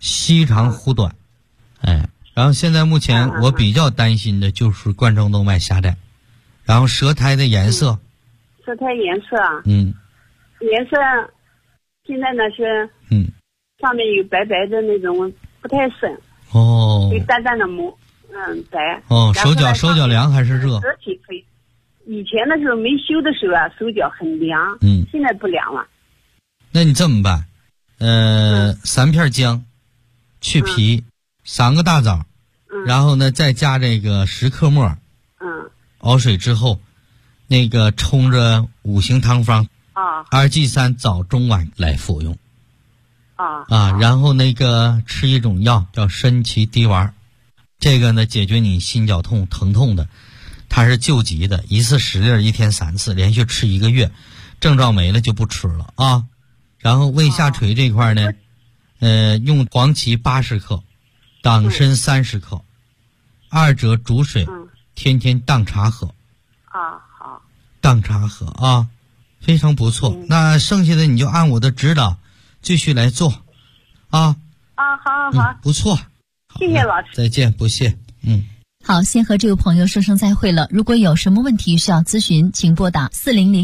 稀长忽短，然后现在目前我比较担心的就是冠状动脉狭窄，然后舌苔的颜色， 舌苔颜色啊，颜色现在呢是上面有白白的那种，不太深有淡淡的膜，白手脚凉还是热？ 身体可以。以前的时候没修的时候啊，手脚很凉，现在不凉了。 那你这么办？3片姜，去皮，3个大枣，然后呢再加这个10克末，熬水之后，那个冲着5行汤方2G3早中晚来服用。然后那个吃一种药叫参芪滴丸，这个呢解决你心绞痛疼痛的，它是救急的，一次10粒，1天3次，连续吃1个月，症状没了就不吃了啊。然后胃下垂这块呢，用黄芪80克，党参30克，2者煮水，天天当茶喝。 好。 当茶喝啊，非常不错。那剩下的你就按我的指导继续来做啊。 好， 不错。 谢谢老师。 再见，不谢。 好，先和这位朋友说声再会了。如果有什么问题需要咨询，请拨打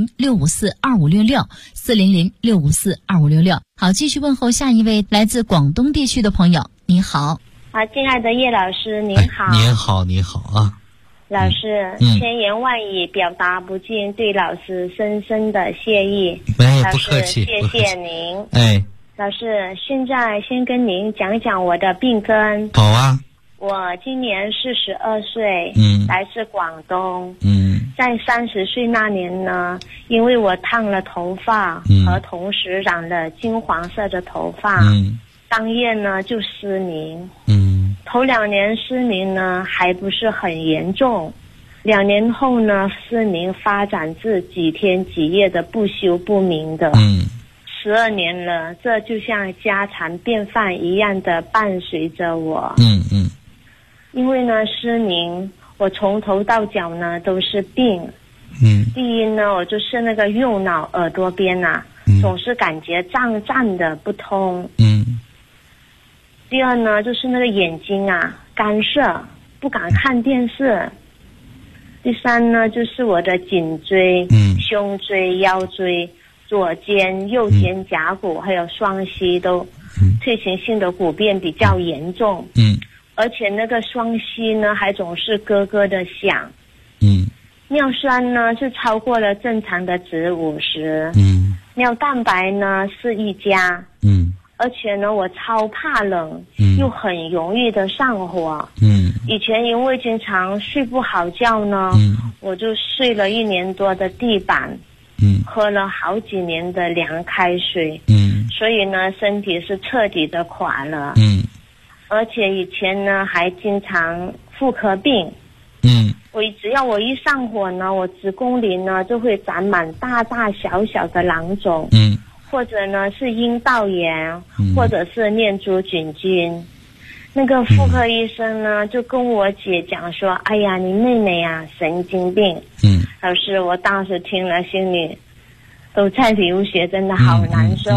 400-654-2566，400-654-2566。好，继续问候下一位来自广东地区的朋友。你好。 亲爱的叶老师，您好。 你好啊。 老师，千言万语表达不尽对老师深深的谢意。 不客气， 谢谢您。老师，现在先跟您讲讲我的病根。 好啊。 我今年42岁，来自广东。在30岁那年呢，因为我烫了头发，和同时染了金黄色的头发，当夜呢就失明。头2年失明呢还不是很严重，2年后呢失明发展至几天几夜的不休不明的。12年了，这就像家常便饭一样的伴随着我。因为呢失明，我从头到脚呢都是病。第一呢，我就是那个右脑耳朵边总是感觉胀胀的不通。第二呢，就是那个眼睛干涩，不敢看电视。第三呢，就是我的颈椎、胸椎、腰椎、左肩、右肩胛骨还有双膝都退行性的骨变比较严重。而且那个双膝呢还总是咯咯的响。尿酸呢是超过了正常的值50。尿蛋白呢是1加。而且呢我超怕冷，又很容易的上火。以前因为经常睡不好觉呢，我就睡了1年多的地板，喝了好几年的凉开水。所以呢身体是彻底的垮了。而且以前呢还经常妇科病。只要我一上火呢，我子宫里呢就会长满大大小小的囊肿。或者呢是阴道炎，或者是念珠菌菌。那个妇科医生呢就跟我姐讲说，哎呀你妹妹神经病。老师，我当时听了心里都在流血，真的好难受。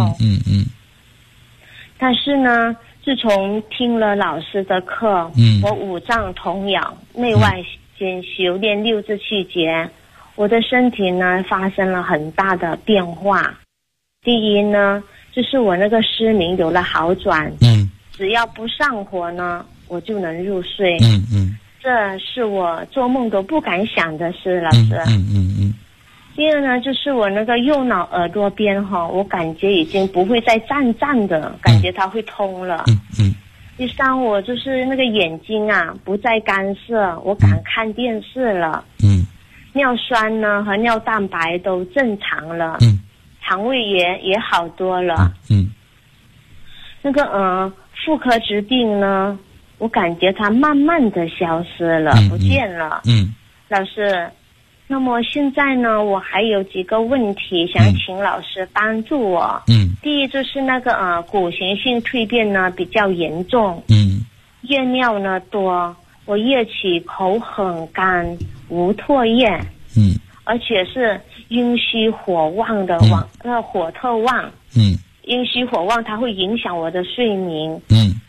但是呢自从听了老师的课，我五脏同养，内外兼修炼6至7节，我的身体呢发生了很大的变化。第一呢，就是我那个失明有了好转。只要不上火呢，我就能入睡。这是我做梦都不敢想的事，老师。第二呢，就是我那个右脑耳朵边我感觉已经不会再胀的，感觉它会通了。第三，我就是那个眼睛不再干涩，我敢看电视了。尿酸呢和尿蛋白都正常了。肠胃也好多了。那个妇科疾病呢，我感觉它慢慢的消失了，不见了。老师，那么现在呢我还有几个问题想请老师帮助我。第一就是那个骨形性蜕变呢比较严重。夜尿呢多，我夜起口很干，无唾液。而且是阴虚火旺的火特旺。阴虚火旺它会影响我的睡眠。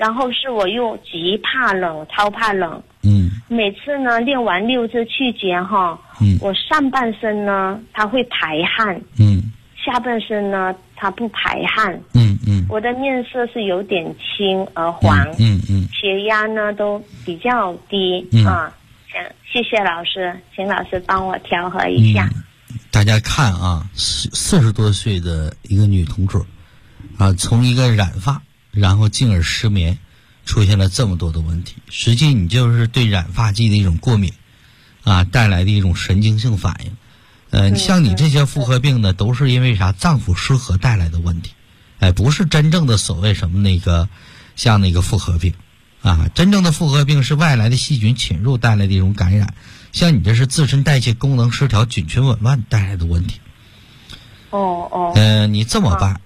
然后是我又极怕冷，超怕冷。每次呢练完6字气节哈，我上半身呢它会排汗，下半身呢它不排汗。我的面色是有点青而黄，血压呢都比较低啊。谢谢老师，请老师帮我调和一下。 大家看啊，40多岁的一个女同志啊，从一个染发，然后进而失眠，出现了这么多的问题。实际你就是对染发剂的一种过敏啊，带来的一种神经性反应。像你这些妇科病呢，都是因为啥？脏腑失和带来的问题。不是真正的所谓什么像那个妇科病啊，真正的妇科病是外来的细菌侵入带来的一种感染。像你这是自身代谢功能失调、菌群紊乱带来的问题。你这么办，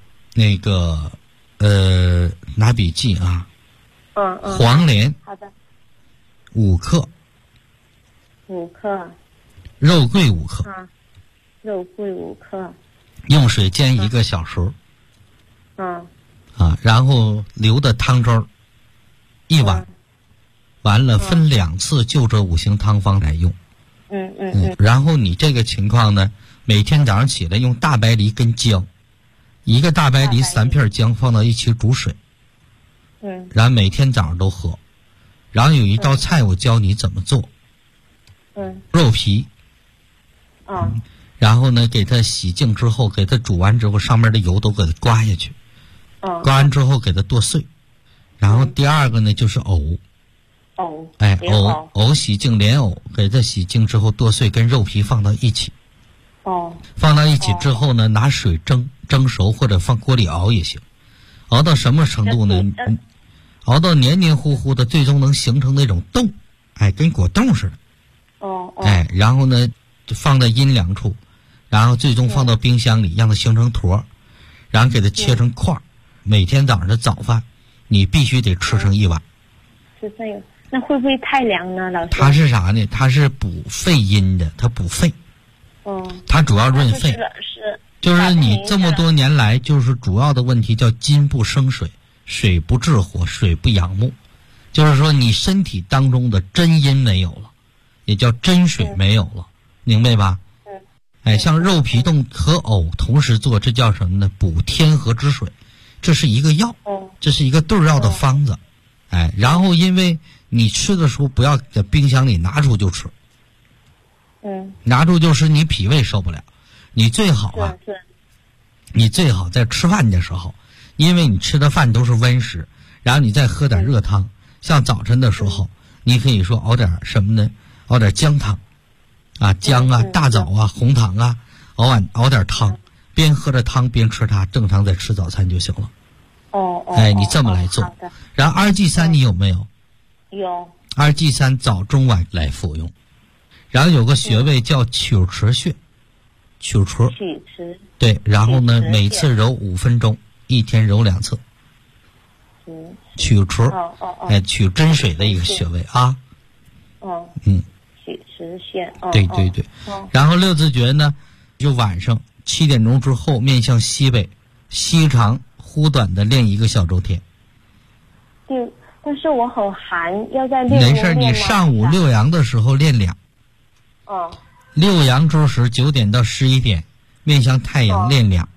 拿笔记啊。黄连。 好的。 5克。 5克。 肉桂5克。 肉桂5克。 用水煎1个小时。然后留的汤粥1碗。完了分2次就这5行汤方来用。然后你这个情况呢，每天早上起来用大白梨跟姜，1个大白梨3片姜放到一起煮水。然后每天早上都喝。然后有一道菜我教你怎么做。肉皮。然后呢给它洗净之后，给它煮完之后上面的油都给它刮下去。刮完之后给它剁碎。然后第二个呢就是藕。藕洗净，莲藕给它洗净之后剁碎，跟肉皮放到一起。放到一起之后呢，拿水蒸熟，或者放锅里熬也行。熬到什么程度呢？熬到黏黏糊糊的，最终能形成那种冻，跟果冻似的。然后呢就放在阴凉处，然后最终放到冰箱里，让它形成坨，然后给它切成块。每天早上的早饭你必须得吃上1碗。 是这样。那会不会太凉呢，老师？ 它是啥呢？它是补肺阴的，它补肺。它主要润肺。就是你这么多年来，就是主要的问题叫金不生水，水不治火，水不养木。就是说你身体当中的真阴没有了，也叫真水没有了，明白吧？像肉皮冻和藕同时做，这叫什么呢？补天河之水，这是一个药，这是一个对药的方子。然后因为你吃的时候不要在冰箱里拿出就吃。拿出就是你脾胃受不了。你最好你最好在吃饭的时候，因为你吃的饭都是温食，然后你再喝点热汤。像早晨的时候，你可以说熬点什么呢？熬点姜汤姜大枣红糖熬点汤，边喝着汤边吃它，正常再吃早餐就行了。你这么来做。然后2G3你有没有？ 有。 2G3早中晚来服用。然后有个穴位叫曲池穴。曲池。对，然后呢每次揉5分钟，1天揉2次。曲池。取真水的一个穴位啊。 曲池穴。 对。然后6字诀呢，就晚上7点钟之后面向西北，西长忽短的练1个小周天。 对，但是我很寒，要在练。 没事，你上午6阳的时候练2。6阳之时9点到11点，面向太阳练2。